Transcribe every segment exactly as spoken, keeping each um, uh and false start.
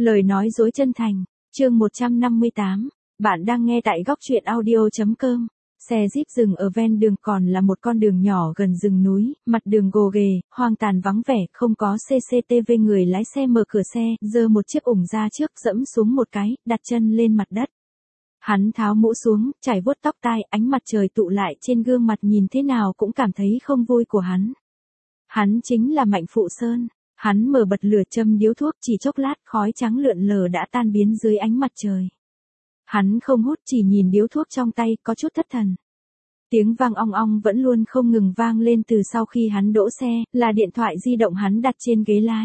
Lời nói dối chân thành, chương một trăm năm mươi tám, bạn đang nghe tại góc truyện audio.com. Xe Jeep dừng ở ven đường, còn là một con đường nhỏ gần rừng núi, mặt đường gồ ghề, hoang tàn vắng vẻ, không có xê xê tê vê. Người lái xe mở cửa xe, giơ một chiếc ủng ra trước, dẫm xuống một cái, đặt chân lên mặt đất. Hắn tháo mũ xuống, chải vuốt tóc tai, ánh mặt trời tụ lại trên gương mặt nhìn thế nào cũng cảm thấy không vui của hắn. Hắn chính là Mạnh Phụ Sơn. Hắn mở bật lửa châm điếu thuốc, chỉ chốc lát khói trắng lượn lờ đã tan biến dưới ánh mặt trời. Hắn không hút, chỉ nhìn điếu thuốc trong tay, có chút thất thần. Tiếng vang ong ong vẫn luôn không ngừng vang lên từ sau khi hắn đỗ xe, là điện thoại di động hắn đặt trên ghế lái.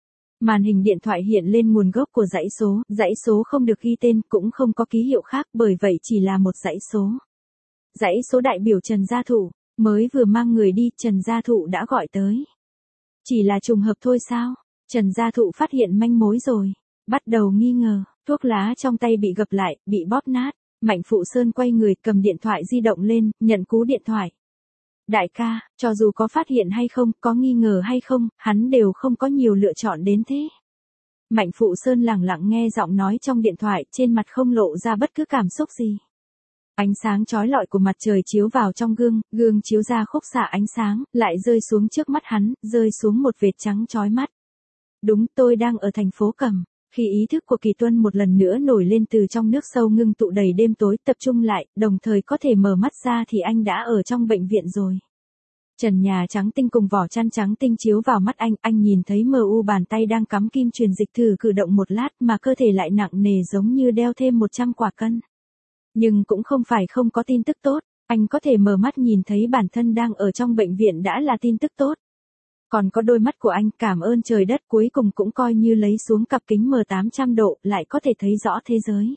Màn hình điện thoại hiện lên nguồn gốc của dãy số, dãy số không được ghi tên, cũng không có ký hiệu khác, bởi vậy chỉ là một dãy số. Dãy số đại biểu Trần Gia Thụ, mới vừa mang người đi, Trần Gia Thụ đã gọi tới. Chỉ là trùng hợp thôi sao? Trần Gia Thụ phát hiện manh mối rồi, bắt đầu nghi ngờ, thuốc lá trong tay bị gập lại, bị bóp nát. Mạnh Phụ Sơn quay người, cầm điện thoại di động lên, nhận cú điện thoại. Đại ca, cho dù có phát hiện hay không, có nghi ngờ hay không, hắn đều không có nhiều lựa chọn đến thế. Mạnh Phụ Sơn lặng lặng nghe giọng nói trong điện thoại, trên mặt không lộ ra bất cứ cảm xúc gì. Ánh sáng chói lọi của mặt trời chiếu vào trong gương, gương chiếu ra khúc xạ ánh sáng, lại rơi xuống trước mắt hắn, rơi xuống một vệt trắng chói mắt. Đúng, tôi đang ở thành phố Cẩm. Khi ý thức của Kỳ Tuân một lần nữa nổi lên từ trong nước sâu ngưng tụ đầy đêm tối, tập trung lại, đồng thời có thể mở mắt ra thì anh đã ở trong bệnh viện rồi. Trần nhà trắng tinh cùng vỏ chăn trắng tinh chiếu vào mắt anh, anh nhìn thấy mờ u bàn tay đang cắm kim truyền dịch, thử cử động một lát mà cơ thể lại nặng nề giống như đeo thêm một trăm quả cân. Nhưng cũng không phải không có tin tức tốt, anh có thể mở mắt nhìn thấy bản thân đang ở trong bệnh viện đã là tin tức tốt. Còn có đôi mắt của anh, cảm ơn trời đất, cuối cùng cũng coi như lấy xuống cặp kính M tám trăm độ, lại có thể thấy rõ thế giới.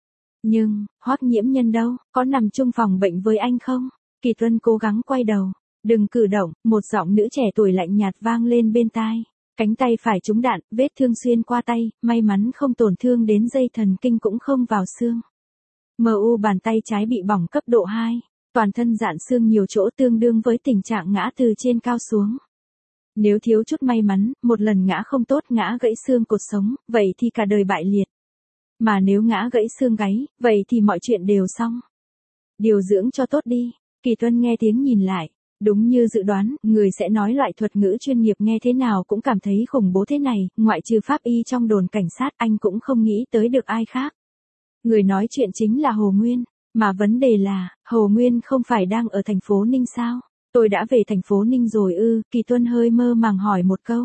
Nhưng, Hoắc Nhiễm Nhân đâu, có nằm chung phòng bệnh với anh không? Kỳ Tuân cố gắng quay đầu, đừng cử động, một giọng nữ trẻ tuổi lạnh nhạt vang lên bên tai. Cánh tay phải trúng đạn, vết thương xuyên qua tay, may mắn không tổn thương đến dây thần kinh cũng không vào xương. em u bàn tay trái bị bỏng cấp độ hai, toàn thân rạn xương nhiều chỗ, tương đương với tình trạng ngã từ trên cao xuống. Nếu thiếu chút may mắn, một lần ngã không tốt, ngã gãy xương cột sống, vậy thì cả đời bại liệt. Mà nếu ngã gãy xương gáy, vậy thì mọi chuyện đều xong. Điều dưỡng cho tốt đi. Kỳ Tuân nghe tiếng nhìn lại. Đúng như dự đoán, người sẽ nói loại thuật ngữ chuyên nghiệp nghe thế nào cũng cảm thấy khủng bố thế này, ngoại trừ pháp y trong đồn cảnh sát, anh cũng không nghĩ tới được ai khác. Người nói chuyện chính là Hồ Nguyên, mà vấn đề là, Hồ Nguyên không phải đang ở thành phố Ninh sao? Tôi đã về thành phố Ninh rồi ư? Kỳ Tuân hơi mơ màng hỏi một câu.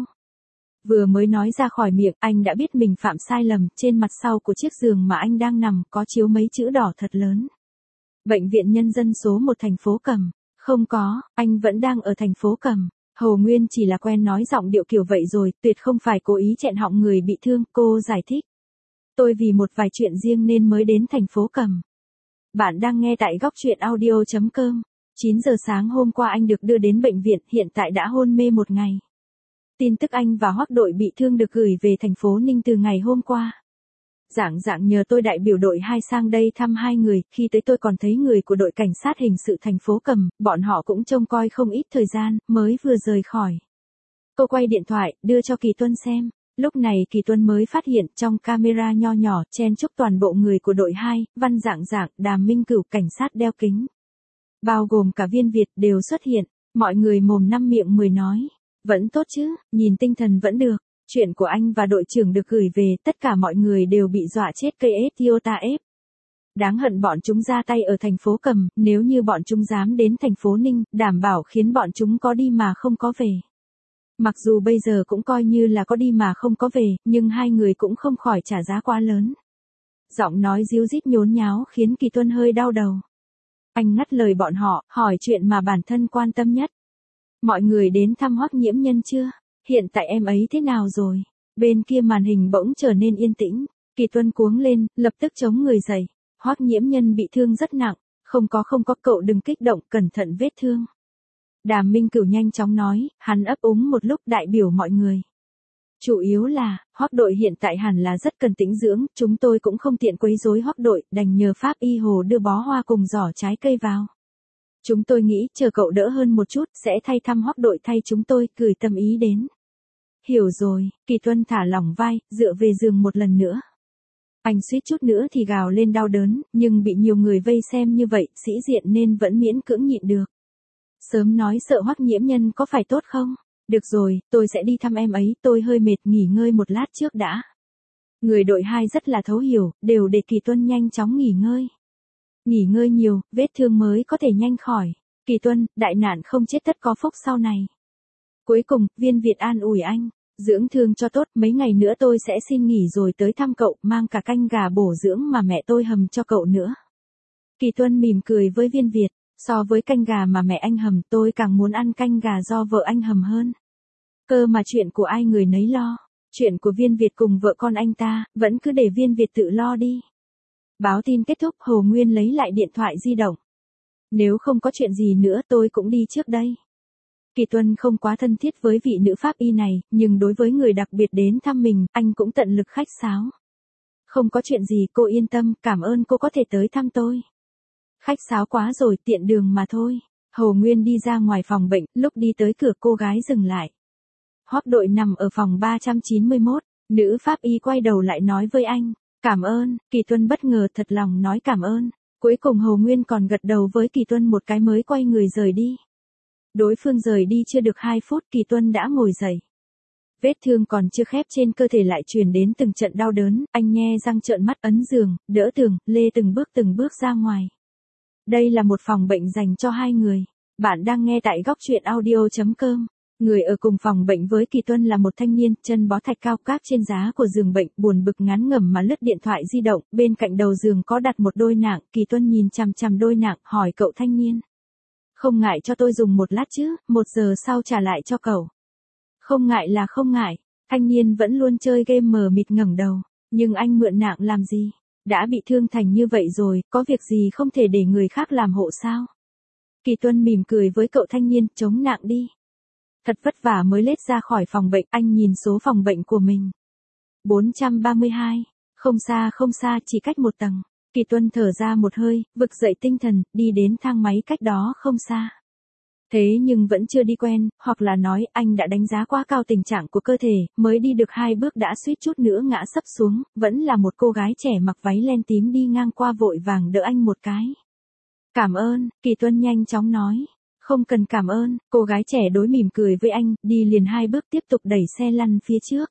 Vừa mới nói ra khỏi miệng, anh đã biết mình phạm sai lầm, trên mặt sau của chiếc giường mà anh đang nằm, có chiếu mấy chữ đỏ thật lớn. Bệnh viện Nhân dân số một thành phố Cẩm. Không có, anh vẫn đang ở thành phố Cẩm. Hồ Nguyên chỉ là quen nói giọng điệu kiểu vậy rồi, tuyệt không phải cố ý chẹn họng người bị thương, cô giải thích. Tôi vì một vài chuyện riêng nên mới đến thành phố Cẩm. Bạn đang nghe tại góc truyện audio.com. chín giờ sáng hôm qua anh được đưa đến bệnh viện, hiện tại đã hôn mê một ngày. Tin tức anh và Hoắc đội bị thương được gửi về thành phố Ninh từ ngày hôm qua. Dạng dạng nhờ tôi đại biểu đội hai sang đây thăm hai người, khi tới tôi còn thấy người của đội cảnh sát hình sự thành phố Cẩm, bọn họ cũng trông coi không ít thời gian, mới vừa rời khỏi. Cô quay điện thoại, đưa cho Kỳ Tuân xem. Lúc này Kỳ Tuân mới phát hiện trong camera nho nhỏ chen chúc toàn bộ người của đội hai, Văn Dạng Dạng, Đàm Minh Cửu, cảnh sát đeo kính. Bao gồm cả Viên Việt đều xuất hiện, mọi người mồm năm miệng mười nói. Vẫn tốt chứ, nhìn tinh thần vẫn được. Chuyện của anh và đội trưởng được gửi về, tất cả mọi người đều bị dọa chết cây ép Toyota ép. Đáng hận bọn chúng ra tay ở thành phố Cẩm, nếu như bọn chúng dám đến thành phố Ninh, đảm bảo khiến bọn chúng có đi mà không có về. Mặc dù bây giờ cũng coi như là có đi mà không có về, nhưng hai người cũng không khỏi trả giá quá lớn. Giọng nói ríu rít nhốn nháo khiến Kỳ Tuân hơi đau đầu. Anh ngắt lời bọn họ, hỏi chuyện mà bản thân quan tâm nhất. Mọi người đến thăm Hoắc Nhiễm Nhân chưa? Hiện tại em ấy thế nào rồi? Bên kia màn hình bỗng trở nên yên tĩnh. Kỳ Tuân cuống lên, lập tức chống người dậy. Hoắc Nhiễm Nhân bị thương rất nặng. Không có không có, cậu đừng kích động, cẩn thận vết thương. Đàm Minh Cửu nhanh chóng nói, hắn ấp úng một lúc đại biểu mọi người. Chủ yếu là, Hoắc đội hiện tại hẳn là rất cần tĩnh dưỡng, chúng tôi cũng không tiện quấy rối Hoắc đội, đành nhờ pháp y Hồ đưa bó hoa cùng giỏ trái cây vào. Chúng tôi nghĩ, chờ cậu đỡ hơn một chút, sẽ thay thăm Hoắc đội thay chúng tôi, gửi tâm ý đến. hiểu rồi, Kỳ Tuân thả lỏng vai, dựa về giường một lần nữa. Anh suýt chút nữa thì gào lên đau đớn, nhưng bị nhiều người vây xem như vậy, sĩ diện nên vẫn miễn cưỡng nhịn được. Sớm nói sợ Hoắc Nhiễm Nhân có phải tốt không? Được rồi, tôi sẽ đi thăm em ấy, tôi hơi mệt, nghỉ ngơi một lát trước đã. Người đội hai rất là thấu hiểu, đều để Kỳ Tuân nhanh chóng nghỉ ngơi. Nghỉ ngơi nhiều, vết thương mới có thể nhanh khỏi. Kỳ Tuân, đại nạn không chết tất có phúc sau này. Cuối cùng, Viên Việt an ủi anh, dưỡng thương cho tốt, mấy ngày nữa tôi sẽ xin nghỉ rồi tới thăm cậu, mang cả canh gà bổ dưỡng mà mẹ tôi hầm cho cậu nữa. Kỳ Tuân mỉm cười với Viên Việt, so với canh gà mà mẹ anh hầm, tôi càng muốn ăn canh gà do vợ anh hầm hơn. Cơ mà chuyện của ai người nấy lo, chuyện của Viên Việt cùng vợ con anh ta, vẫn cứ để Viên Việt tự lo đi. Báo tin kết thúc, Hồ Nguyên lấy lại điện thoại di động. Nếu không có chuyện gì nữa tôi cũng đi trước đây. Kỳ Tuân không quá thân thiết với vị nữ pháp y này, nhưng đối với người đặc biệt đến thăm mình, anh cũng tận lực khách sáo. Không có chuyện gì, cô yên tâm, cảm ơn cô có thể tới thăm tôi. Khách sáo quá rồi, tiện đường mà thôi. Hồ Nguyên đi ra ngoài phòng bệnh, lúc đi tới cửa cô gái dừng lại. Hoắc đội nằm ở phòng ba trăm chín mươi mốt, nữ pháp y quay đầu lại nói với anh, cảm ơn. Kỳ Tuân bất ngờ thật lòng nói cảm ơn. Cuối cùng Hồ Nguyên còn gật đầu với Kỳ Tuân một cái mới quay người rời đi. Đối phương rời đi chưa được hai phút, Kỳ Tuân đã ngồi dậy. Vết thương còn chưa khép trên cơ thể lại truyền đến từng trận đau đớn, anh nhe răng trợn mắt ấn giường, đỡ tường, lê từng bước từng bước ra ngoài. Đây là một phòng bệnh dành cho hai người. Bạn đang nghe tại góc truyện audio chấm com. Người ở cùng phòng bệnh với Kỳ Tuân là một thanh niên, chân bó thạch cao các trên giá của giường bệnh, buồn bực ngán ngẩm mà lướt điện thoại di động, bên cạnh đầu giường có đặt một đôi nạng, Kỳ Tuân nhìn chằm chằm đôi nạng, hỏi cậu thanh niên. Không ngại cho tôi dùng một lát chứ, một giờ sau trả lại cho cậu. Không ngại là không ngại, thanh niên vẫn luôn chơi game mờ mịt ngẩng đầu, nhưng anh mượn nạng làm gì? Đã bị thương thành như vậy rồi, có việc gì không thể để người khác làm hộ sao? Kỳ Tuân mỉm cười với cậu thanh niên, chống nạng đi. Thật vất vả mới lết ra khỏi phòng bệnh, anh nhìn số phòng bệnh của mình. bốn trăm ba mươi hai, không xa không xa, chỉ cách một tầng. Kỳ Tuân thở ra một hơi, vực dậy tinh thần, đi đến thang máy cách đó không xa. Thế nhưng vẫn chưa đi quen, hoặc là nói anh đã đánh giá quá cao tình trạng của cơ thể, mới đi được hai bước đã suýt chút nữa ngã sấp xuống, vẫn là một cô gái trẻ mặc váy len tím đi ngang qua vội vàng đỡ anh một cái. Cảm ơn, Kỳ Tuân nhanh chóng nói. Không cần cảm ơn, cô gái trẻ đối mỉm cười với anh, đi liền hai bước tiếp tục đẩy xe lăn phía trước.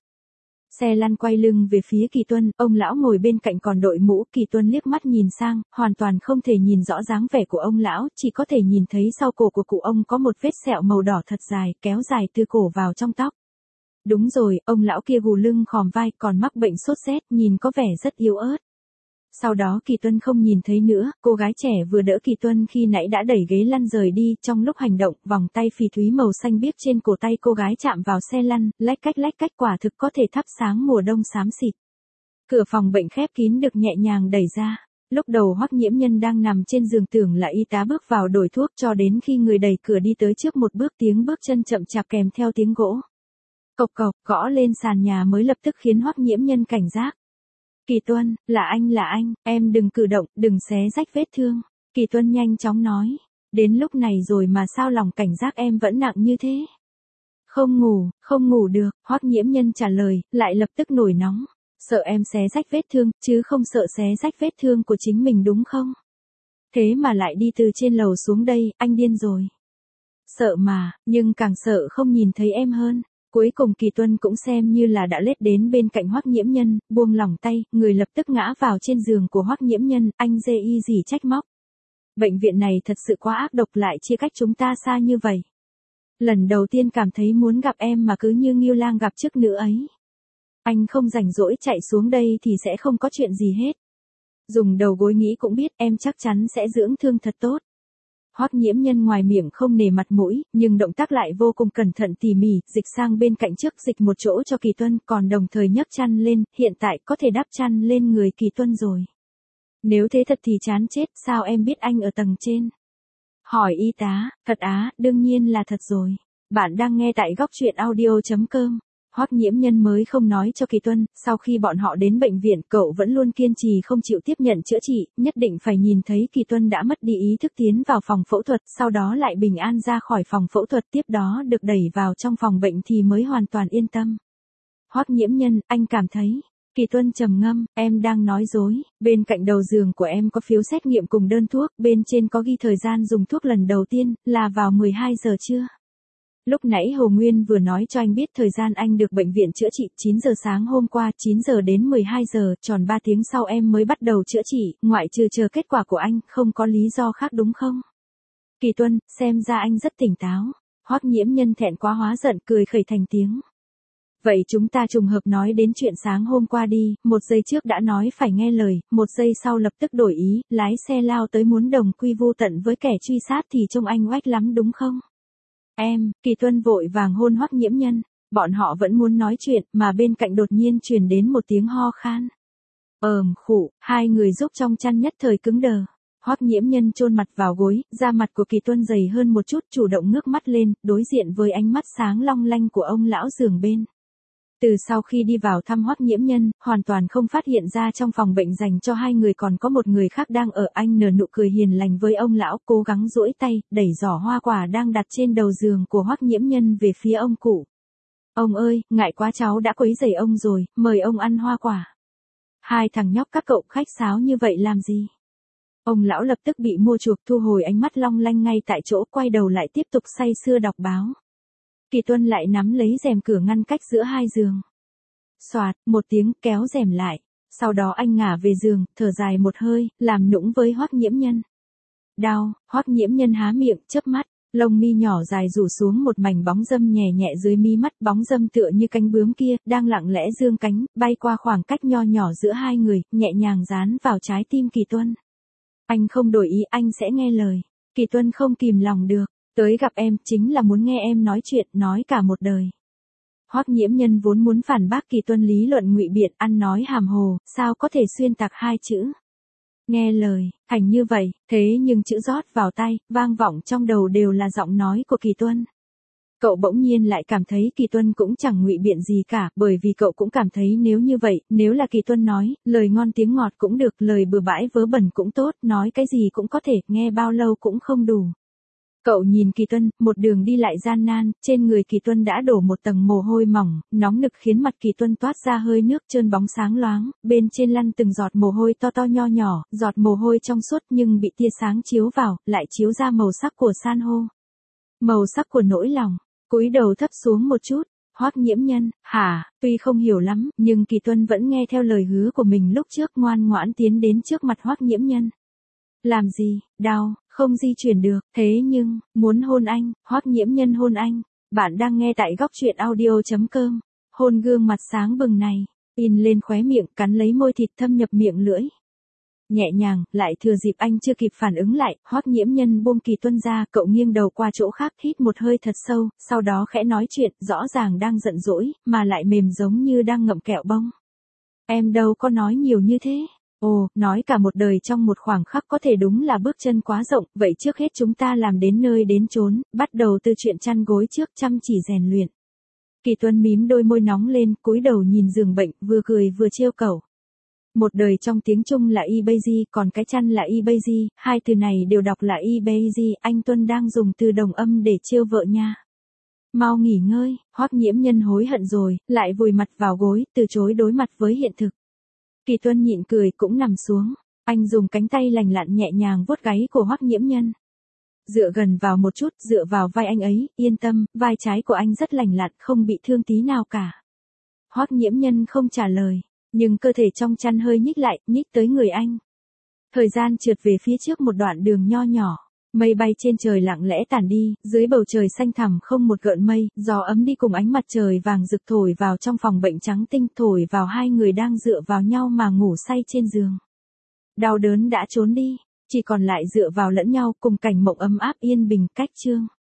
Xe lăn quay lưng về phía Kỳ Tuân, ông lão ngồi bên cạnh còn đội mũ, Kỳ Tuân liếc mắt nhìn sang, hoàn toàn không thể nhìn rõ dáng vẻ của ông lão, chỉ có thể nhìn thấy sau cổ của cụ ông có một vết sẹo màu đỏ thật dài, kéo dài từ cổ vào trong tóc. Đúng rồi, ông lão kia gù lưng khòm vai, còn mắc bệnh sốt rét, nhìn có vẻ rất yếu ớt. Sau đó Kỳ Tuân không nhìn thấy nữa, cô gái trẻ vừa đỡ Kỳ Tuân khi nãy đã đẩy ghế lăn rời đi, trong lúc hành động, vòng tay phỉ thúy màu xanh biếc trên cổ tay cô gái chạm vào xe lăn, lách cách lách cách quả thực có thể thắp sáng mùa đông xám xịt. Cửa phòng bệnh khép kín được nhẹ nhàng đẩy ra. Lúc đầu Hoắc Nhiễm Nhân đang nằm trên giường, tưởng là y tá bước vào đổi thuốc, cho đến khi người đẩy cửa đi tới trước một bước, tiếng bước chân chậm chạp kèm theo tiếng gỗ cộc cộc gõ lên sàn nhà mới lập tức khiến Hoắc Nhiễm Nhân cảnh giác. Kỳ Tuân, là anh là anh, em đừng cử động, đừng xé rách vết thương. Kỳ Tuân nhanh chóng nói, đến lúc này rồi mà sao lòng cảnh giác em vẫn nặng như thế? Không ngủ, không ngủ được, Hoắc Nhiễm Nhân trả lời, lại lập tức nổi nóng. Sợ em xé rách vết thương, chứ không sợ xé rách vết thương của chính mình đúng không? Thế mà lại đi từ trên lầu xuống đây, anh điên rồi. Sợ mà, nhưng càng sợ không nhìn thấy em hơn. Cuối cùng Kỳ Tuân cũng xem như là đã lết đến bên cạnh Hoắc Nhiễm Nhân, buông lỏng tay, người lập tức ngã vào trên giường của Hoắc Nhiễm Nhân, anh dê y gì trách móc. Bệnh viện này thật sự quá ác độc, lại chia cách chúng ta xa như vậy. Lần đầu tiên cảm thấy muốn gặp em mà cứ như Ngưu Lang gặp trước nữa ấy. Anh không rảnh rỗi chạy xuống đây thì sẽ không có chuyện gì hết. Dùng đầu gối nghĩ cũng biết em chắc chắn sẽ dưỡng thương thật tốt. Hoắc Nhiễm Nhân ngoài miệng không nể mặt mũi, nhưng động tác lại vô cùng cẩn thận tỉ mỉ, dịch sang bên cạnh trước dịch một chỗ cho Kỳ Tuân, còn đồng thời nhấc chăn lên, hiện tại có thể đắp chăn lên người Kỳ Tuân rồi. Nếu thế thật thì chán chết, sao em biết anh ở tầng trên? Hỏi y tá, thật á, đương nhiên là thật rồi. Bạn đang nghe tại góc truyện audio chấm com. Hoắc Nhiễm Nhân mới không nói cho Kỳ Tuân, sau khi bọn họ đến bệnh viện, cậu vẫn luôn kiên trì không chịu tiếp nhận chữa trị, nhất định phải nhìn thấy Kỳ Tuân đã mất đi ý thức tiến vào phòng phẫu thuật, sau đó lại bình an ra khỏi phòng phẫu thuật, tiếp đó được đẩy vào trong phòng bệnh thì mới hoàn toàn yên tâm. Hoắc Nhiễm Nhân, anh cảm thấy. Kỳ Tuân trầm ngâm, em đang nói dối, bên cạnh đầu giường của em có phiếu xét nghiệm cùng đơn thuốc, bên trên có ghi thời gian dùng thuốc lần đầu tiên, là vào mười hai giờ trưa. Lúc nãy Hồ Nguyên vừa nói cho anh biết thời gian anh được bệnh viện chữa trị, chín giờ sáng hôm qua, chín giờ đến mười hai giờ, tròn ba tiếng sau em mới bắt đầu chữa trị, ngoại trừ chờ kết quả của anh, không có lý do khác đúng không? Kỳ Tuân, xem ra anh rất tỉnh táo. Hoắc Nhiễm Nhân thẹn quá hóa giận cười khẩy thành tiếng. Vậy chúng ta trùng hợp nói đến chuyện sáng hôm qua đi, một giây trước đã nói phải nghe lời, một giây sau lập tức đổi ý, lái xe lao tới muốn đồng quy vu tận với kẻ truy sát thì trông anh oách lắm đúng không? Em, Kỳ Tuân vội vàng hôn Hoắc Nhiễm Nhân, bọn họ vẫn muốn nói chuyện mà bên cạnh đột nhiên truyền đến một tiếng ho khan. Ờm khụ, hai người giúp trong chăn nhất thời cứng đờ. Hoắc Nhiễm Nhân chôn mặt vào gối, da mặt của Kỳ Tuân dày hơn một chút, chủ động ngước mắt lên, đối diện với ánh mắt sáng long lanh của ông lão giường bên. Từ sau khi đi vào thăm Hoắc Nhiễm Nhân, hoàn toàn không phát hiện ra trong phòng bệnh dành cho hai người còn có một người khác đang ở. Anh nở nụ cười hiền lành với ông lão, cố gắng duỗi tay, đẩy giỏ hoa quả đang đặt trên đầu giường của Hoắc Nhiễm Nhân về phía ông cụ. Ông ơi, ngại quá cháu đã quấy rầy ông rồi, mời ông ăn hoa quả. Hai thằng nhóc các cậu khách sáo như vậy làm gì? Ông lão lập tức bị mua chuộc, thu hồi ánh mắt long lanh ngay tại chỗ, quay đầu lại tiếp tục say sưa đọc báo. Kỳ Tuân lại nắm lấy rèm cửa ngăn cách giữa hai giường. Xoạt, một tiếng kéo rèm lại. Sau đó anh ngả về giường, thở dài một hơi, làm nũng với Hoắc Nhiễm Nhân. Đau, Hoắc Nhiễm Nhân há miệng, chớp mắt, lông mi nhỏ dài rủ xuống một mảnh bóng râm nhẹ nhẹ dưới mi mắt, bóng râm tựa như cánh bướm kia, đang lặng lẽ dương cánh, bay qua khoảng cách nho nhỏ giữa hai người, nhẹ nhàng dán vào trái tim Kỳ Tuân. Anh không đổi ý, anh sẽ nghe lời. Kỳ Tuân không kìm lòng được. Tới gặp em, chính là muốn nghe em nói chuyện, nói cả một đời. Hoắc Nhiễm Nhân vốn muốn phản bác Kỳ Tuân lý luận ngụy biện, ăn nói hàm hồ, sao có thể xuyên tạc hai chữ. Nghe lời, thành như vậy, thế nhưng chữ rót vào tai, vang vọng trong đầu đều là giọng nói của Kỳ Tuân. Cậu bỗng nhiên lại cảm thấy Kỳ Tuân cũng chẳng ngụy biện gì cả, bởi vì cậu cũng cảm thấy nếu như vậy, nếu là Kỳ Tuân nói, lời ngon tiếng ngọt cũng được, lời bừa bãi vớ vẩn cũng tốt, nói cái gì cũng có thể, nghe bao lâu cũng không đủ. Cậu nhìn Kỳ Tuân, một đường đi lại gian nan, trên người Kỳ Tuân đã đổ một tầng mồ hôi mỏng, nóng nực khiến mặt Kỳ Tuân toát ra hơi nước trơn bóng sáng loáng, bên trên lăn từng giọt mồ hôi to to nho nhỏ, giọt mồ hôi trong suốt nhưng bị tia sáng chiếu vào, lại chiếu ra màu sắc của san hô. Màu sắc của nỗi lòng, cúi đầu thấp xuống một chút. Hoắc Nhiễm Nhân, hả, tuy không hiểu lắm, nhưng Kỳ Tuân vẫn nghe theo lời hứa của mình lúc trước, ngoan ngoãn tiến đến trước mặt Hoắc Nhiễm Nhân. Làm gì, đau, không di chuyển được, thế nhưng, muốn hôn anh, Hoắc Nhiễm Nhân hôn anh. Bạn đang nghe tại góc truyện audio chấm com. Hôn gương mặt sáng bừng này, in lên khóe miệng, cắn lấy môi thịt thâm nhập miệng lưỡi. Nhẹ nhàng, lại thừa dịp anh chưa kịp phản ứng lại, Hoắc Nhiễm Nhân buông Kỳ Tuân ra, cậu nghiêng đầu qua chỗ khác, hít một hơi thật sâu, sau đó khẽ nói chuyện, rõ ràng đang giận dỗi, mà lại mềm giống như đang ngậm kẹo bông. Em đâu có nói nhiều như thế. Ồ, nói cả một đời trong một khoảng khắc có thể đúng là bước chân quá rộng, vậy trước hết chúng ta làm đến nơi đến chốn, bắt đầu từ chuyện chăn gối trước, chăm chỉ rèn luyện. Kỳ Tuân mím đôi môi nóng lên, cúi đầu nhìn giường bệnh, vừa cười vừa trêu cẩu. Một đời trong tiếng Trung là y-bazy, còn cái chăn là y-bazy, hai từ này đều đọc là y-bazy, anh Tuân đang dùng từ đồng âm để trêu vợ nha. Mau nghỉ ngơi, Hoắc Nhiễm Nhân hối hận rồi, lại vùi mặt vào gối, từ chối đối mặt với hiện thực. Kỳ Tuân nhịn cười cũng nằm xuống, anh dùng cánh tay lành lặn nhẹ nhàng vuốt gáy của Hoắc Nhiễm Nhân. Dựa gần vào một chút, dựa vào vai anh ấy, yên tâm, vai trái của anh rất lành lặn, không bị thương tí nào cả. Hoắc Nhiễm Nhân không trả lời, nhưng cơ thể trong chăn hơi nhích lại, nhích tới người anh. Thời gian trượt về phía trước một đoạn đường nho nhỏ, mây bay trên trời lặng lẽ tản đi, dưới bầu trời xanh thẳm không một gợn mây, gió ấm đi cùng ánh mặt trời vàng rực thổi vào trong phòng bệnh trắng tinh, thổi vào hai người đang dựa vào nhau mà ngủ say trên giường. Đau đớn đã trốn đi, chỉ còn lại dựa vào lẫn nhau cùng cảnh mộng ấm áp yên bình cách chương.